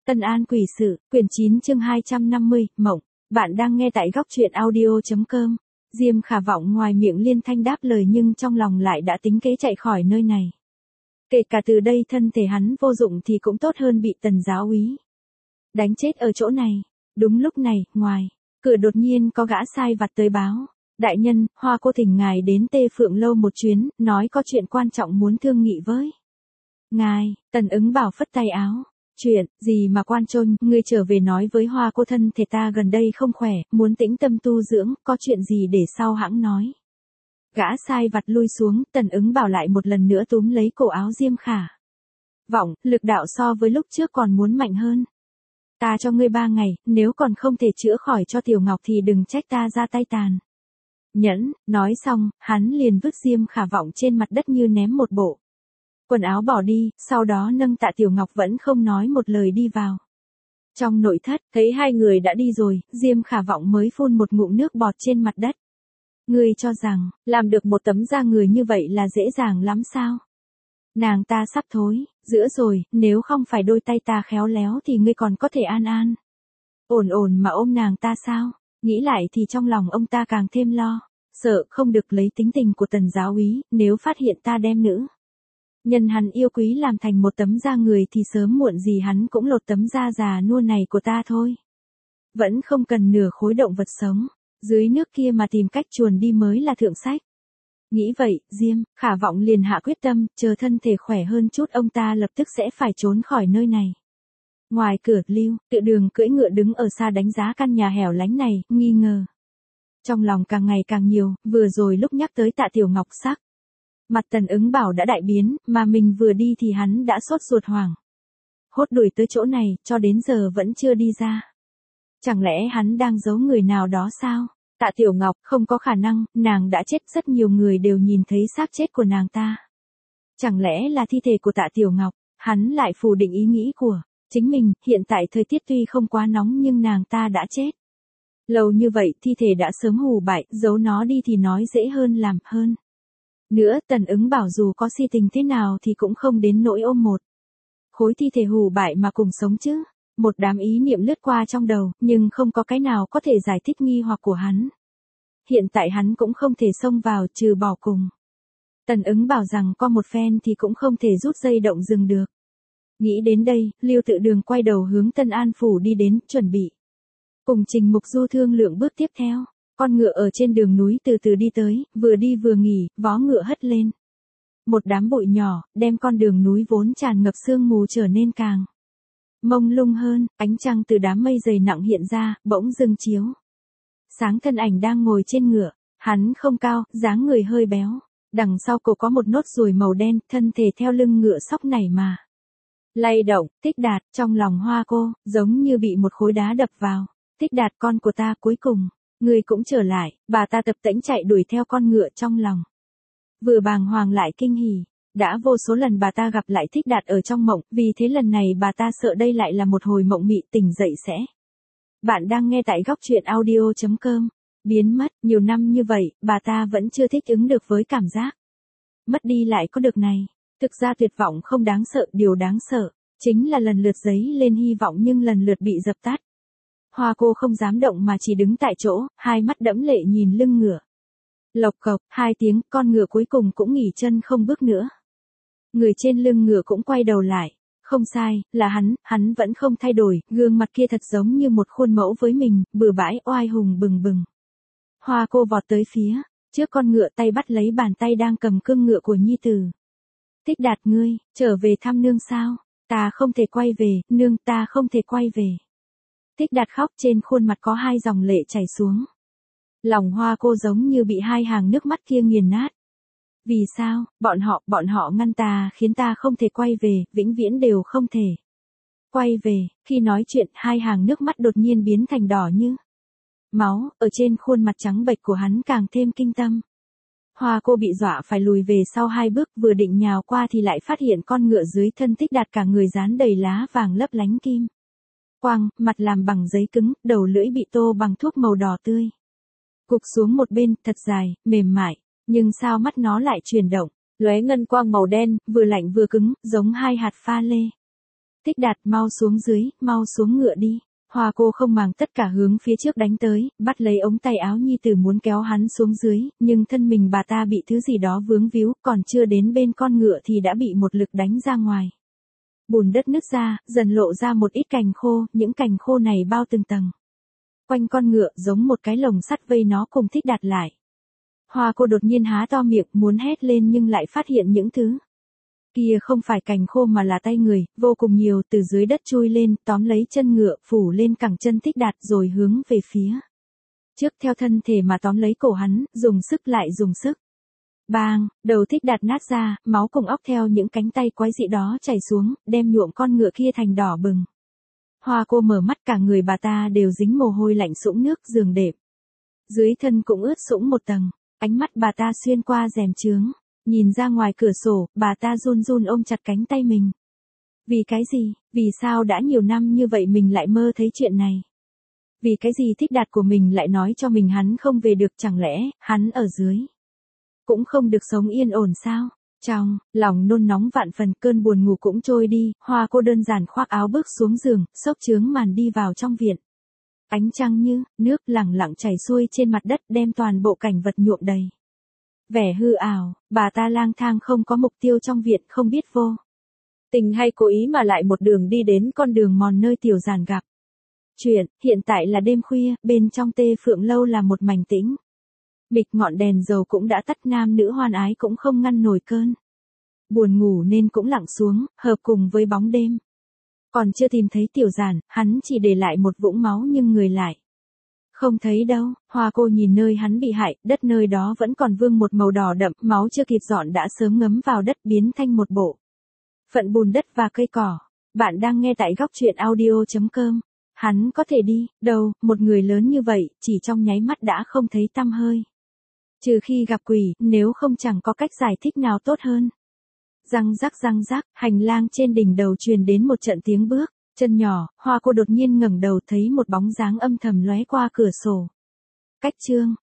Tân An Quỷ Sự, quyển 9 chương 250, Mộng. Bạn đang nghe tại góc truyện audio.com. Diêm Khả Vọng ngoài miệng liên thanh đáp lời nhưng trong lòng lại đã tính kế chạy khỏi nơi này. Kể cả từ đây thân thể hắn vô dụng thì cũng tốt hơn bị Tần giáo úy đánh chết ở chỗ này. Đúng lúc này, ngoài cửa đột nhiên có gã sai vặt tới báo. Đại nhân, Hoa cô thỉnh ngài đến Tê Phượng Lâu một chuyến, nói có chuyện quan trọng muốn thương nghị với ngài. Tần Ứng Bảo phất tay áo. Chuyện gì mà quan trôn, ngươi trở về nói với Hoa cô thân thể ta gần đây không khỏe, muốn tĩnh tâm tu dưỡng, có chuyện gì để sau hãng nói. Gã sai vặt lui xuống, Tần Ứng Bảo lại một lần nữa túm lấy cổ áo Diêm Khả Vọng, lực đạo so với lúc trước còn muốn mạnh hơn. Ta cho ngươi 3 ngày, nếu còn không thể chữa khỏi cho Tiểu Ngọc thì đừng trách ta ra tay tàn nhẫn. Nói xong, hắn liền vứt Diêm Khả Vọng trên mặt đất như ném một bộ quần áo bỏ đi, sau đó nâng Tạ Tiểu Ngọc vẫn không nói một lời đi vào trong nội thất. Thấy hai người đã đi rồi, Diêm Khả Vọng mới phun một ngụm nước bọt trên mặt đất. Ngươi cho rằng, làm được một tấm da người như vậy là dễ dàng lắm sao? Nàng ta sắp thối giữa rồi, nếu không phải đôi tay ta khéo léo thì ngươi còn có thể an ổn mà ôm nàng ta sao? Nghĩ lại thì trong lòng ông ta càng thêm lo, sợ không được lấy tính tình của Tần giáo úy, nếu phát hiện ta đem nữ nhân hắn yêu quý làm thành một tấm da người thì sớm muộn gì hắn cũng lột tấm da già nua này của ta thôi. Vẫn không cần nửa khối động vật sống dưới nước kia mà tìm cách chuồn đi mới là thượng sách. Nghĩ vậy, Diêm Khả Vọng liền hạ quyết tâm, chờ thân thể khỏe hơn chút ông ta lập tức sẽ phải trốn khỏi nơi này. Ngoài cửa, Lưu Tự Đường cưỡi ngựa đứng ở xa đánh giá căn nhà hẻo lánh này, nghi ngờ trong lòng càng ngày càng nhiều. Vừa rồi lúc nhắc tới Tạ Tiểu Ngọc sắc mặt Tần Ứng Bảo đã đại biến, mà mình vừa đi thì hắn đã sốt ruột hoảng hốt đuổi tới chỗ này, cho đến giờ vẫn chưa đi ra. Chẳng lẽ hắn đang giấu người nào đó sao? Tạ Tiểu Ngọc, không có khả năng, nàng đã chết, rất nhiều người đều nhìn thấy xác chết của nàng ta. Chẳng lẽ là thi thể của Tạ Tiểu Ngọc? Hắn lại phủ định ý nghĩ của chính mình. Hiện tại thời tiết tuy không quá nóng nhưng nàng ta đã chết lâu như vậy, thi thể đã sớm hù bại, giấu nó đi thì nói dễ hơn làm hơn. Nữa, Tần Ứng Bảo dù có si tình thế nào thì cũng không đến nỗi ôm một khối thi thể hù bại mà cùng sống chứ. Một đám ý niệm lướt qua trong đầu, nhưng không có cái nào có thể giải thích nghi hoặc của hắn. Hiện tại hắn cũng không thể xông vào trừ bỏ cùng Tần Ứng Bảo rằng có một phen thì cũng không thể rút dây động rừng được. Nghĩ đến đây, Lưu Tự Đường quay đầu hướng Tân An Phủ đi đến, chuẩn bị cùng Trình Mục Du thương lượng bước tiếp theo. Con ngựa ở trên đường núi từ từ đi tới, vừa đi vừa nghỉ, vó ngựa hất lên một đám bụi nhỏ, đem con đường núi vốn tràn ngập sương mù trở nên càng mông lung hơn. Ánh trăng từ đám mây dày nặng hiện ra, bỗng dưng chiếu sáng thân ảnh đang ngồi trên ngựa. Hắn không cao, dáng người hơi béo, đằng sau cổ có một nốt ruồi màu đen, thân thể theo lưng ngựa sóc nảy mà lay động. Tích Đạt, trong lòng Hoa cô giống như bị một khối đá đập vào. Tích Đạt, con của ta, cuối cùng ngươi cũng trở lại. Bà ta tập tễnh chạy đuổi theo con ngựa, trong lòng vừa bàng hoàng lại kinh hỉ. Đã vô số lần bà ta gặp lại Tích Đạt ở trong mộng, vì thế lần này bà ta sợ đây lại là một hồi mộng mị, tỉnh dậy sẽ. Bạn đang nghe tại góc truyện audio.com. Biến mất nhiều năm như vậy, bà ta vẫn chưa thích ứng được với cảm giác mất đi lại có được này. Thực ra tuyệt vọng không đáng sợ, điều đáng sợ chính là lần lượt dấy lên hy vọng nhưng lần lượt bị dập tắt. Hoa cô không dám động mà chỉ đứng tại chỗ, hai mắt đẫm lệ nhìn lưng ngựa. Lộc cộc, 2 tiếng, con ngựa cuối cùng cũng nghỉ chân không bước nữa. Người trên lưng ngựa cũng quay đầu lại. Không sai, là hắn vẫn không thay đổi, gương mặt kia thật giống như một khuôn mẫu với mình, bừa bãi, oai hùng bừng bừng. Hoa cô vọt tới phía trước con ngựa, tay bắt lấy bàn tay đang cầm cương ngựa của nhi tử. Tích Đạt, ngươi trở về thăm nương sao? Ta không thể quay về, nương, ta không thể quay về. Tích Đạt khóc, trên khuôn mặt có 2 dòng lệ chảy xuống. Lòng Hoa cô giống như bị 2 hàng nước mắt kia nghiền nát. Vì sao? Bọn họ ngăn ta, khiến ta không thể quay về, vĩnh viễn đều không thể quay về. Khi nói chuyện, 2 hàng nước mắt đột nhiên biến thành đỏ như máu, ở trên khuôn mặt trắng bệch của hắn càng thêm kinh tâm. Hoa cô bị dọa phải lùi về sau 2 bước, vừa định nhào qua thì lại phát hiện con ngựa dưới thân Tích Đạt cả người dán đầy lá vàng lấp lánh kim quang, mặt làm bằng giấy cứng, đầu lưỡi bị tô bằng thuốc màu đỏ tươi cục xuống một bên, thật dài, mềm mại, nhưng sao mắt nó lại chuyển động, lóe ngân quang màu đen, vừa lạnh vừa cứng, giống 2 hạt pha lê. Thích Đạt, mau xuống dưới, mau xuống ngựa đi. Hoa cô không màng tất cả hướng phía trước đánh tới, bắt lấy ống tay áo nhi tử muốn kéo hắn xuống dưới, nhưng thân mình bà ta bị thứ gì đó vướng víu, còn chưa đến bên con ngựa thì đã bị một lực đánh ra ngoài. Bùn đất nứt ra, dần lộ ra một ít cành khô, những cành khô này bao từng tầng. Quanh con ngựa giống một cái lồng sắt vây nó cùng Thích Đạt lại. Hoa cô đột nhiên há to miệng muốn hét lên nhưng lại phát hiện những thứ kia không phải cành khô mà là tay người, vô cùng nhiều, từ dưới đất chui lên, tóm lấy chân ngựa, phủ lên cẳng chân Thích Đạt rồi hướng về phía trước theo thân thể mà tóm lấy cổ hắn, dùng sức lại dùng sức. Bang, đầu Thích Đạt nát ra, máu cùng óc theo những cánh tay quái dị đó chảy xuống, đem nhuộm con ngựa kia thành đỏ bừng. Hoa cô mở mắt, cả người bà ta đều dính mồ hôi lạnh sũng nước giường đệm. Dưới thân cũng ướt sũng một tầng, ánh mắt bà ta xuyên qua rèm chướng. Nhìn ra ngoài cửa sổ, bà ta run run ôm chặt cánh tay mình. Vì cái gì, vì sao đã nhiều năm như vậy mình lại mơ thấy chuyện này? Vì cái gì Thích Đạt của mình lại nói cho mình hắn không về được, chẳng lẽ, hắn ở dưới cũng không được sống yên ổn sao? Trong lòng nôn nóng vạn phần, cơn buồn ngủ cũng trôi đi, Hoa cô đơn giản khoác áo bước xuống giường, xốc chướng màn đi vào trong viện. Ánh trăng như nước lẳng lặng chảy xuôi trên mặt đất, đem toàn bộ cảnh vật nhuộm đầy vẻ hư ảo. Bà ta lang thang không có mục tiêu trong viện, không biết vô tình hay cố ý mà lại một đường đi đến con đường mòn nơi Tiểu Giản gặp chuyện. Hiện tại là đêm khuya, bên trong Tê Phượng lâu là một mảnh tĩnh mịch, ngọn đèn dầu cũng đã tắt, nam nữ hoan ái cũng không ngăn nổi cơn buồn ngủ nên cũng lặng xuống, hợp cùng với bóng đêm. Còn chưa tìm thấy Tiểu Giản, hắn chỉ để lại một vũng máu nhưng người lại không thấy đâu. Hoa cô nhìn nơi hắn bị hại, đất nơi đó vẫn còn vương một màu đỏ đậm, máu chưa kịp dọn đã sớm ngấm vào đất, biến thành một bộ phận bùn đất và cây cỏ. Bạn đang nghe tại góc truyện audio.com. Hắn có thể đi đâu, một người lớn như vậy, chỉ trong nháy mắt đã không thấy tăm hơi. Trừ khi gặp quỷ, nếu không chẳng có cách giải thích nào tốt hơn. Răng rắc, hành lang trên đỉnh đầu truyền đến một trận tiếng bước chân nhỏ. Hoa cô đột nhiên ngẩng đầu thấy một bóng dáng âm thầm lóe qua cửa sổ. Cách chương